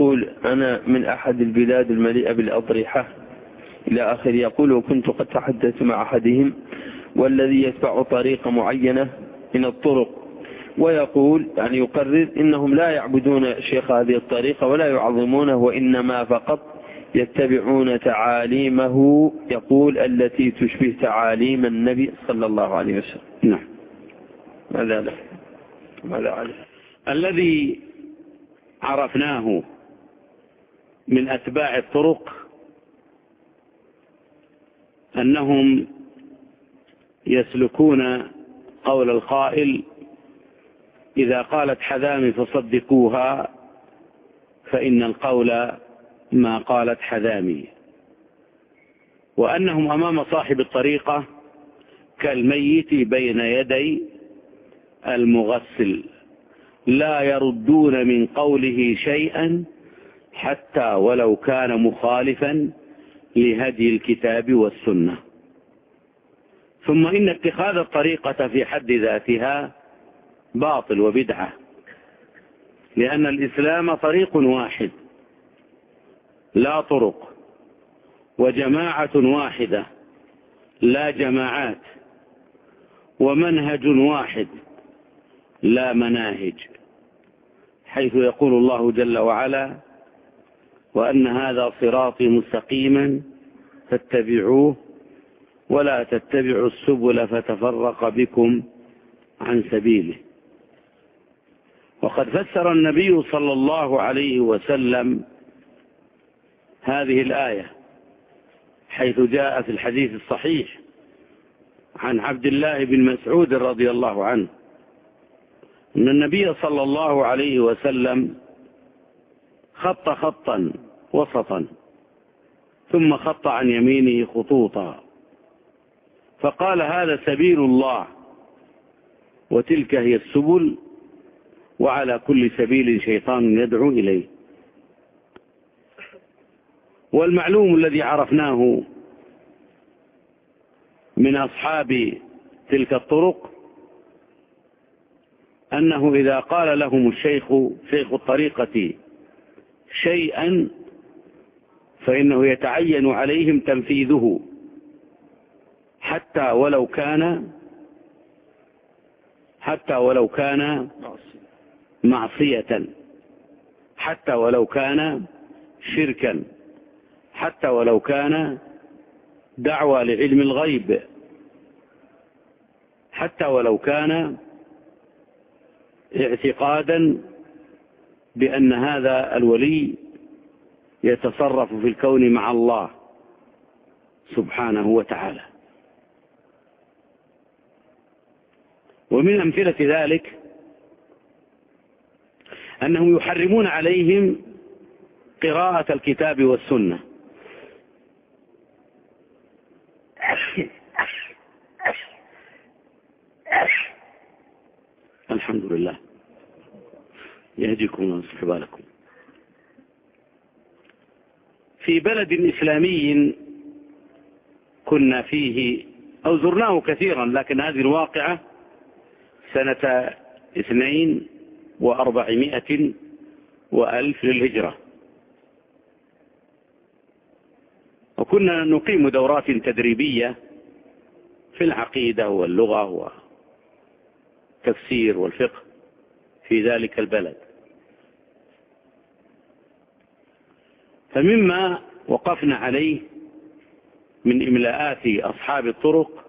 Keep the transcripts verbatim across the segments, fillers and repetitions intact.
يقول أنا من أحد البلاد المليئة بالأضرحة إلى آخر. يقول وكنت قد تحدثت مع أحدهم والذي يتبع طريقة معينة من الطرق، ويقول يعني يقرر إنهم لا يعبدون شيخ هذه الطريقة ولا يعظمونه، وإنما فقط يتبعون تعاليمه، يقول التي تشبه تعاليم النبي صلى الله عليه وسلم. نعم. ماذا له؟ ماذا عليه؟ الذي عرفناه من أتباع الطرق أنهم يسلكون قول القائل إذا قالت حذامي فصدقوها فإن القول ما قالت حذامي، وأنهم أمام صاحب الطريقة كالميت بين يدي المغسل، لا يردون من قوله شيئا حتى ولو كان مخالفا لهدي الكتاب والسنة. ثم إن اتخاذ الطريقة في حد ذاتها باطل وبدعة، لأن الإسلام طريق واحد لا طرق، وجماعة واحدة لا جماعات، ومنهج واحد لا مناهج، حيث يقول الله جل وعلا وأن هذا صراطي مستقيما فاتبعوه ولا تتبعوا السبل فتفرق بكم عن سبيله. وقد فسر النبي صلى الله عليه وسلم هذه الآية حيث جاء في الحديث الصحيح عن عبد الله بن مسعود رضي الله عنه أن النبي صلى الله عليه وسلم خط خطا وسطا ثم خط عن يمينه خطوطا فقال هذا سبيل الله وتلك هي السبل وعلى كل سبيل شيطان يدعو إليه. والمعلوم الذي عرفناه من أصحاب تلك الطرق أنه إذا قال لهم الشيخ شيخ الطريقة شيئا فإنه يتعين عليهم تنفيذه حتى ولو كان حتى ولو كان معصية، حتى ولو كان شركا، حتى ولو كان دعوة لعلم الغيب، حتى ولو كان اعتقادا بأن هذا الولي يتصرف في الكون مع الله سبحانه وتعالى. ومن أمثلة ذلك أنهم يحرمون عليهم قراءة الكتاب والسنة، الحمد لله يهديكم ويصلح بالكم. في بلد إسلامي كنا فيه أو زرناه كثيرا، لكن هذه الواقعة سنة اثنين وأربعمائة وألف للهجرة، وكنا نقيم دورات تدريبية في العقيدة واللغة والتفسير والفقه في ذلك البلد. فمما وقفنا عليه من إملاءات أصحاب الطرق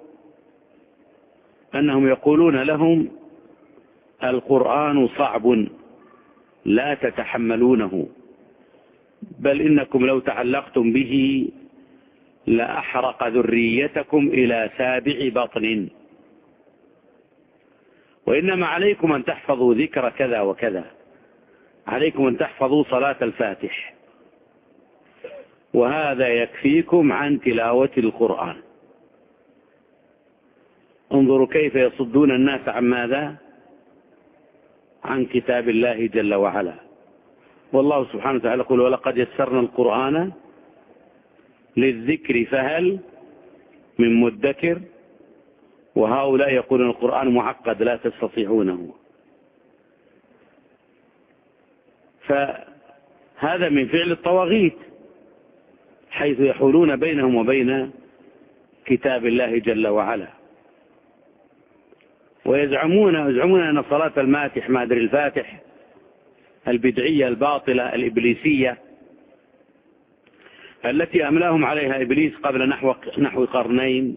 أنهم يقولون لهم القرآن صعب لا تتحملونه، بل إنكم لو تعلقتم به لأحرق ذريتكم إلى سابع بطن، وإنما عليكم أن تحفظوا ذكر كذا وكذا، عليكم أن تحفظوا صلاة الفاتح، وهذا يكفيكم عن تلاوة القرآن. انظروا كيف يصدون الناس عن ماذا؟ عن كتاب الله جل وعلا. والله سبحانه وتعالى يقول ولقد يسرنا القرآن للذكر فهل من مدكر، وهؤلاء يقولون القرآن معقد لا تستطيعونه. هذا من فعل الطواغيت، حيث يحولون بينهم وبين كتاب الله جل وعلا. ويزعمون يزعمون أن صلاة الماتح ما أدري الفاتح البدعية الباطلة الإبليسية التي أملاهم عليها إبليس قبل نحو نحو قرنين،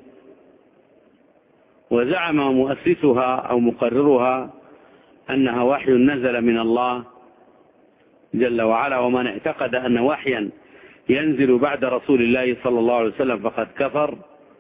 وزعم مؤسسها أو مقررها أنها وحي نزل من الله جل وعلا، ومن اعتقد أن وحيا ينزل بعد رسول الله صلى الله عليه وسلم فقد كفر.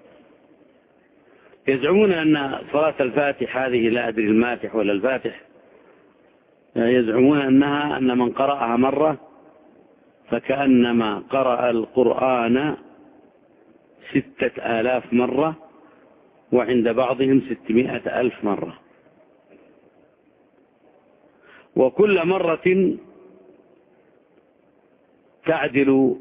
يزعمون أن صلاة الفاتح هذه، لا أدري الماتح ولا الفاتح، يزعمون أنها أن من قرأها مرة فكأنما قرأ القرآن ستة آلاف مرة، وعند بعضهم ستمائة ألف مرة، وكل مرة تعدل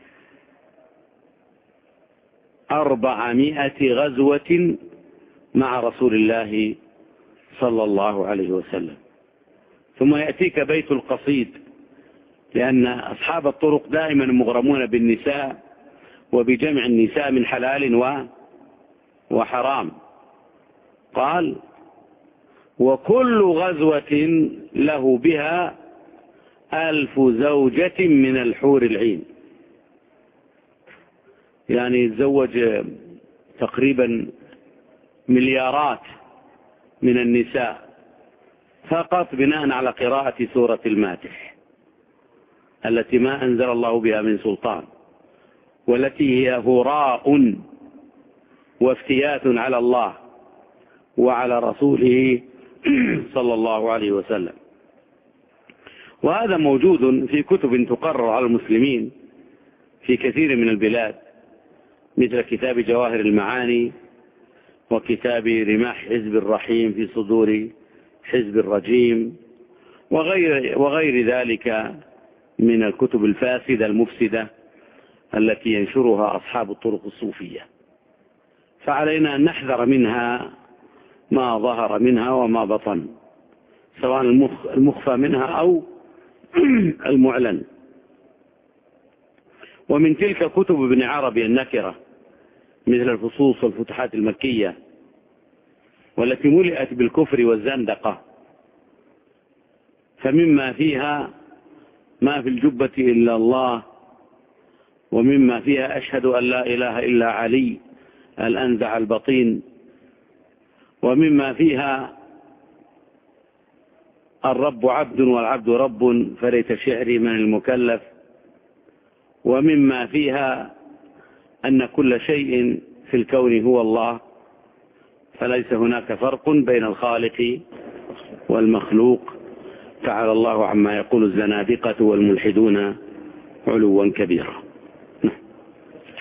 أربعمائة غزوة مع رسول الله صلى الله عليه وسلم. ثم يأتيك بيت القصيد، لأن أصحاب الطرق دائما مغرمون بالنساء وبجمع النساء من حلال وحرام. قال: وكل غزوة له بها ألف زوجة من الحور العين، يعني يتزوج تقريبا مليارات من النساء فقط بناء على قراءة سورة الماتح التي ما أنزل الله بها من سلطان، والتي هي هراء وافتيات على الله وعلى رسوله صلى الله عليه وسلم. وهذا موجود في كتب تقرر على المسلمين في كثير من البلاد، مثل كتاب جواهر المعاني، وكتاب رماح حزب الرحيم في صدور حزب الرجيم، وغير, وغير ذلك من الكتب الفاسدة المفسدة التي ينشرها أصحاب الطرق الصوفية. فعلينا أن نحذر منها ما ظهر منها وما بطن، سواء المخ المخفى منها أو المعلن. ومن تلك كتب ابن عربي النكرة مثل الفصوص والفتحات المكية، والتي ملئت بالكفر والزندقة، فمما فيها ما في الجبة إلا الله، ومما فيها أشهد أن لا إله إلا علي الأنزع البطين، ومما فيها الرب عبد والعبد رب فليت شعري من المكلف، ومما فيها أن كل شيء في الكون هو الله، فليس هناك فرق بين الخالق والمخلوق، تعالى الله عما يقول الزنادقة والملحدون علوا كبيرا.